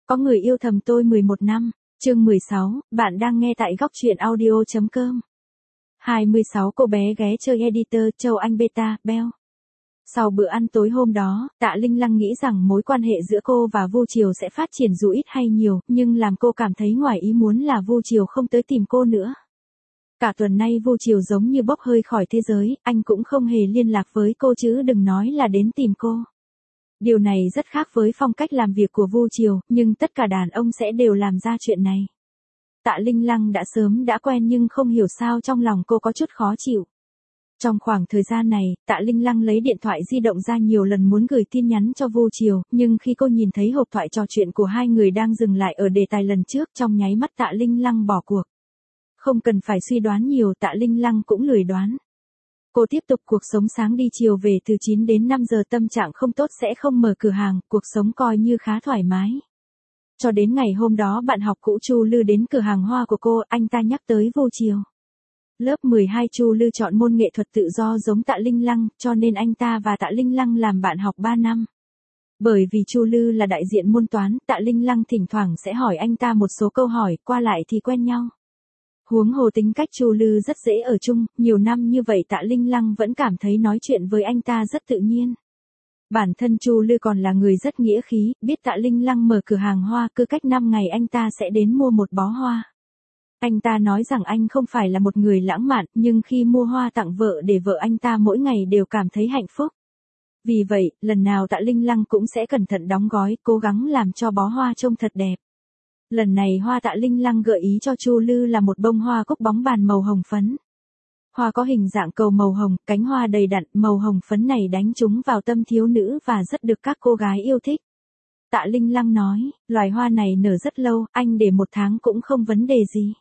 Có người yêu thầm tôi 11 năm. Chương 16, bạn đang nghe tại góc truyện audio.com. 26 cô bé ghé chơi editor Châu Anh Beta, Bell. Sau bữa ăn tối hôm đó, Tạ Linh Lăng nghĩ rằng mối quan hệ giữa cô và Vu Triều sẽ phát triển dù ít hay nhiều, nhưng làm cô cảm thấy ngoài ý muốn là Vu Triều không tới tìm cô nữa. Cả tuần nay Vu Triều giống như bốc hơi khỏi thế giới, anh cũng không hề liên lạc với cô chứ đừng nói là đến tìm cô. Điều này rất khác với phong cách làm việc của Vu Triều, nhưng tất cả đàn ông sẽ đều làm ra chuyện này. Tạ Linh Lăng đã sớm đã quen nhưng không hiểu sao trong lòng cô có chút khó chịu. Trong khoảng thời gian này, Tạ Linh Lăng lấy điện thoại di động ra nhiều lần muốn gửi tin nhắn cho Vu Triều, nhưng khi cô nhìn thấy hộp thoại trò chuyện của hai người đang dừng lại ở đề tài lần trước, trong nháy mắt Tạ Linh Lăng bỏ cuộc. Không cần phải suy đoán nhiều, Tạ Linh Lăng cũng lười đoán. Cô tiếp tục cuộc sống sáng đi chiều về từ 9 đến 5 giờ, tâm trạng không tốt sẽ không mở cửa hàng, cuộc sống coi như khá thoải mái. Cho đến ngày hôm đó bạn học cũ Chu Lư đến cửa hàng hoa của cô, anh ta nhắc tới Vu Triều. Lớp 12 Chu Lư chọn môn nghệ thuật tự do giống Tạ Linh Lăng, cho nên anh ta và Tạ Linh Lăng làm bạn học 3 năm. Bởi vì Chu Lư là đại diện môn toán, Tạ Linh Lăng thỉnh thoảng sẽ hỏi anh ta một số câu hỏi, qua lại thì quen nhau. Huống hồ tính cách Chu Lư rất dễ ở chung, nhiều năm như vậy Tạ Linh Lăng vẫn cảm thấy nói chuyện với anh ta rất tự nhiên. Bản thân Chu Lư còn là người rất nghĩa khí, biết Tạ Linh Lăng mở cửa hàng hoa, cứ cách 5 ngày anh ta sẽ đến mua một bó hoa. Anh ta nói rằng anh không phải là một người lãng mạn, nhưng khi mua hoa tặng vợ để vợ anh ta mỗi ngày đều cảm thấy hạnh phúc. Vì vậy, lần nào Tạ Linh Lăng cũng sẽ cẩn thận đóng gói, cố gắng làm cho bó hoa trông thật đẹp. Lần này hoa Tạ Linh Lăng gợi ý cho Chu Lư là một bông hoa cúc bóng bàn màu hồng phấn. Hoa có hình dạng cầu màu hồng, cánh hoa đầy đặn, màu hồng phấn này đánh trúng vào tâm thiếu nữ và rất được các cô gái yêu thích. Tạ Linh Lăng nói, loài hoa này nở rất lâu, anh để 1 tháng cũng không vấn đề gì.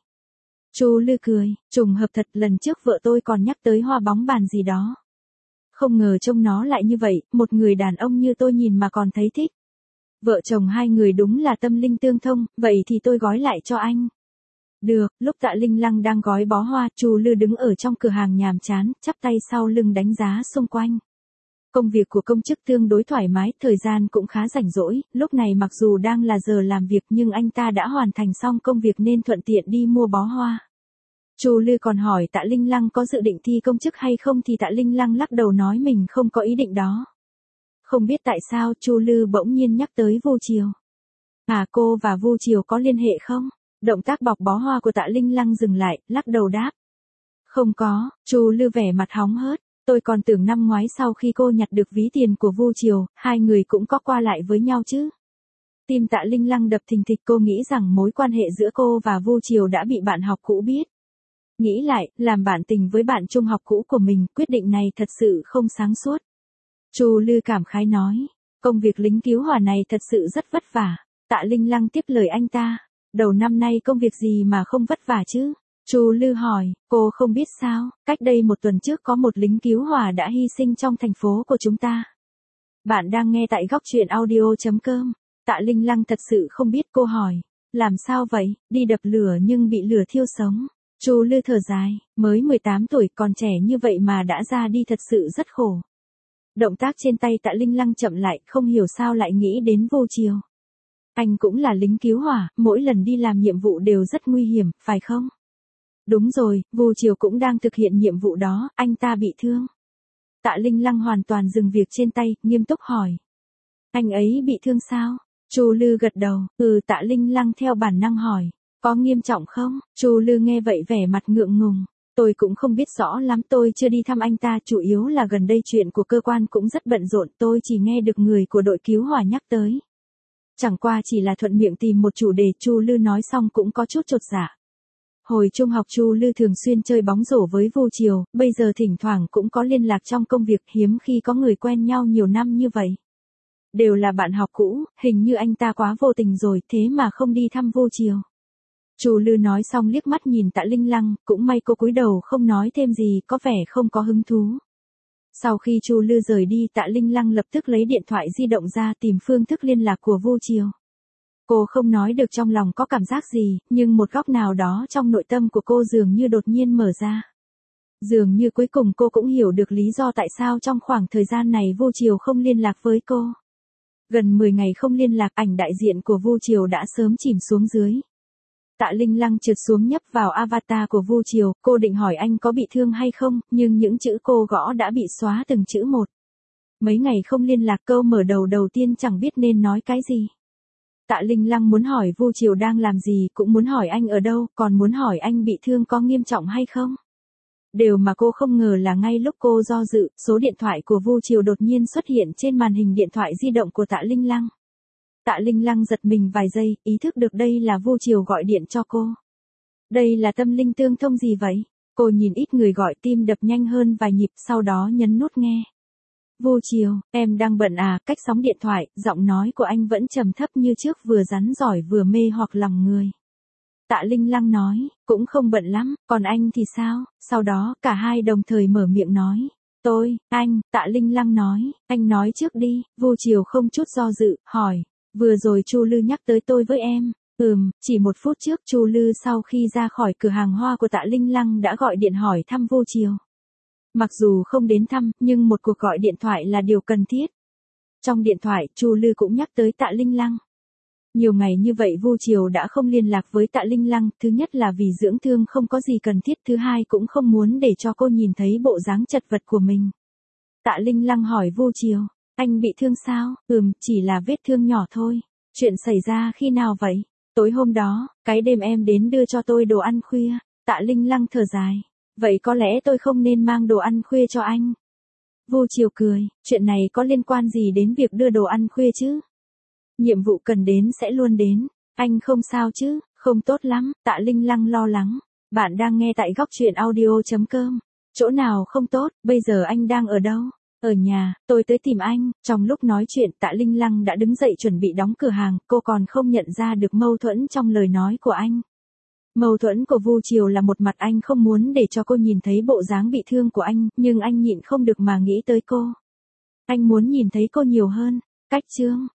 Chu Lư cười, trùng hợp thật, lần trước vợ tôi còn nhắc tới hoa bóng bàn gì đó. Không ngờ trông nó lại như vậy, một người đàn ông như tôi nhìn mà còn thấy thích. Vợ chồng hai người đúng là tâm linh tương thông, vậy thì tôi gói lại cho anh. Được, lúc Tạ Linh Lăng đang gói bó hoa, Chu Lư đứng ở trong cửa hàng nhàm chán, chắp tay sau lưng đánh giá xung quanh. Công việc của công chức tương đối thoải mái, thời gian cũng khá rảnh rỗi, lúc này mặc dù đang là giờ làm việc nhưng anh ta đã hoàn thành xong công việc nên thuận tiện đi mua bó hoa. Chu Lư còn hỏi Tạ Linh Lăng có dự định thi công chức hay không thì Tạ Linh Lăng lắc đầu nói mình không có ý định đó. Không biết tại sao Chu Lư bỗng nhiên nhắc tới Vu Triều. À, cô và Vu Triều có liên hệ không? Động tác bọc bó hoa của Tạ Linh Lăng dừng lại, lắc đầu đáp. Không có, Chu Lư vẻ mặt hóng hớt. Tôi còn tưởng năm ngoái sau khi cô nhặt được ví tiền của Vu Triều, hai người cũng có qua lại với nhau chứ. Tim Tạ Linh Lăng đập thình thịch, cô nghĩ rằng mối quan hệ giữa cô và Vu Triều đã bị bạn học cũ biết. Nghĩ lại, làm bạn tình với bạn trung học cũ của mình, quyết định này thật sự không sáng suốt. Chu Lư cảm khái nói, công việc lính cứu hỏa này thật sự rất vất vả. Tạ Linh Lăng tiếp lời anh ta, đầu năm nay công việc gì mà không vất vả chứ? Chu Lư hỏi, cô không biết sao, cách đây 1 tuần trước có một lính cứu hỏa đã hy sinh trong thành phố của chúng ta. Bạn đang nghe tại góc truyện audio.com. Tạ Linh Lăng thật sự không biết, cô hỏi, làm sao vậy, đi đập lửa nhưng bị lửa thiêu sống. Chu Lư thở dài, mới 18 tuổi còn trẻ như vậy mà đã ra đi thật sự rất khổ. Động tác trên tay Tạ Linh Lăng chậm lại, không hiểu sao lại nghĩ đến Vu Triều. Anh cũng là lính cứu hỏa, mỗi lần đi làm nhiệm vụ đều rất nguy hiểm, phải không? Đúng rồi, Vu Triều cũng đang thực hiện nhiệm vụ đó, anh ta bị thương. Tạ Linh Lăng hoàn toàn dừng việc trên tay, nghiêm túc hỏi. Anh ấy bị thương sao? Chu Lư gật đầu, Tạ Linh Lăng theo bản năng hỏi. Có nghiêm trọng không? Chu Lư nghe vậy vẻ mặt ngượng ngùng. Tôi cũng không biết rõ lắm, tôi chưa đi thăm anh ta, chủ yếu là gần đây chuyện của cơ quan cũng rất bận rộn, tôi chỉ nghe được người của đội cứu hỏa nhắc tới. Chẳng qua chỉ là thuận miệng tìm một chủ đề, Chu Lư nói xong cũng có chút chột dạ. Hồi trung học Chu Lư thường xuyên chơi bóng rổ với Vu Triều, bây giờ thỉnh thoảng cũng có liên lạc trong công việc, hiếm khi có người quen nhau nhiều năm như vậy. Đều là bạn học cũ, hình như anh ta quá vô tình rồi, thế mà không đi thăm Vu Triều. Chu Lư nói xong liếc mắt nhìn Tạ Linh Lăng, cũng may cô cúi đầu không nói thêm gì, có vẻ không có hứng thú. Sau khi Chu Lư rời đi, Tạ Linh Lăng lập tức lấy điện thoại di động ra tìm phương thức liên lạc của Vu Triều. Cô không nói được trong lòng có cảm giác gì, nhưng một góc nào đó trong nội tâm của cô dường như đột nhiên mở ra. Dường như cuối cùng cô cũng hiểu được lý do tại sao trong khoảng thời gian này Vu Triều không liên lạc với cô. Gần 10 ngày không liên lạc, ảnh đại diện của Vu Triều đã sớm chìm xuống dưới. Tạ Linh Lăng trượt xuống nhấp vào avatar của Vu Triều, cô định hỏi anh có bị thương hay không, nhưng những chữ cô gõ đã bị xóa từng chữ một. Mấy ngày không liên lạc, câu mở đầu tiên chẳng biết nên nói cái gì. Tạ Linh Lăng muốn hỏi Vu Triều đang làm gì, cũng muốn hỏi anh ở đâu, còn muốn hỏi anh bị thương có nghiêm trọng hay không. Điều mà cô không ngờ là ngay lúc cô do dự, số điện thoại của Vu Triều đột nhiên xuất hiện trên màn hình điện thoại di động của Tạ Linh Lăng. Tạ Linh Lăng giật mình vài giây, ý thức được đây là Vu Triều gọi điện cho cô. Đây là tâm linh tương thông gì vậy? Cô nhìn ít người gọi, tim đập nhanh hơn vài nhịp, sau đó nhấn nút nghe. Vu Triều, em đang bận à? Cách sóng điện thoại, giọng nói của anh vẫn trầm thấp như trước, vừa rắn giỏi vừa mê hoặc lòng người. Tạ Linh Lăng nói, cũng không bận lắm, còn anh thì sao? Sau đó, cả hai đồng thời mở miệng nói. Anh, Tạ Linh Lăng nói, anh nói trước đi. Vu Triều không chút do dự, hỏi, vừa rồi Chu Lư nhắc tới tôi với em. Chỉ 1 phút trước Chu Lư sau khi ra khỏi cửa hàng hoa của Tạ Linh Lăng đã gọi điện hỏi thăm Vu Triều. Mặc dù không đến thăm, nhưng một cuộc gọi điện thoại là điều cần thiết. Trong điện thoại, Chu Lư cũng nhắc tới Tạ Linh Lăng. Nhiều ngày như vậy Vu Triều đã không liên lạc với Tạ Linh Lăng, thứ nhất là vì dưỡng thương không có gì cần thiết, thứ hai cũng không muốn để cho cô nhìn thấy bộ dáng chật vật của mình. Tạ Linh Lăng hỏi Vu Triều, anh bị thương sao? Chỉ là vết thương nhỏ thôi. Chuyện xảy ra khi nào vậy? Tối hôm đó, cái đêm em đến đưa cho tôi đồ ăn khuya. Tạ Linh Lăng thở dài. Vậy có lẽ tôi không nên mang đồ ăn khuya cho anh. Vu Triều cười, chuyện này có liên quan gì đến việc đưa đồ ăn khuya chứ? Nhiệm vụ cần đến sẽ luôn đến. Anh không sao chứ? Không tốt lắm. Tạ Linh Lăng lo lắng. Bạn đang nghe tại góc truyện audio.com. Chỗ nào không tốt? Bây giờ anh đang ở đâu? Ở nhà, tôi tới tìm anh. Trong lúc nói chuyện, Tạ Linh Lăng đã đứng dậy chuẩn bị đóng cửa hàng, cô còn không nhận ra được mâu thuẫn trong lời nói của anh. Mâu thuẫn của Vu Triều là một mặt anh không muốn để cho cô nhìn thấy bộ dáng bị thương của anh, nhưng anh nhịn không được mà nghĩ tới cô. Anh muốn nhìn thấy cô nhiều hơn. Cách chương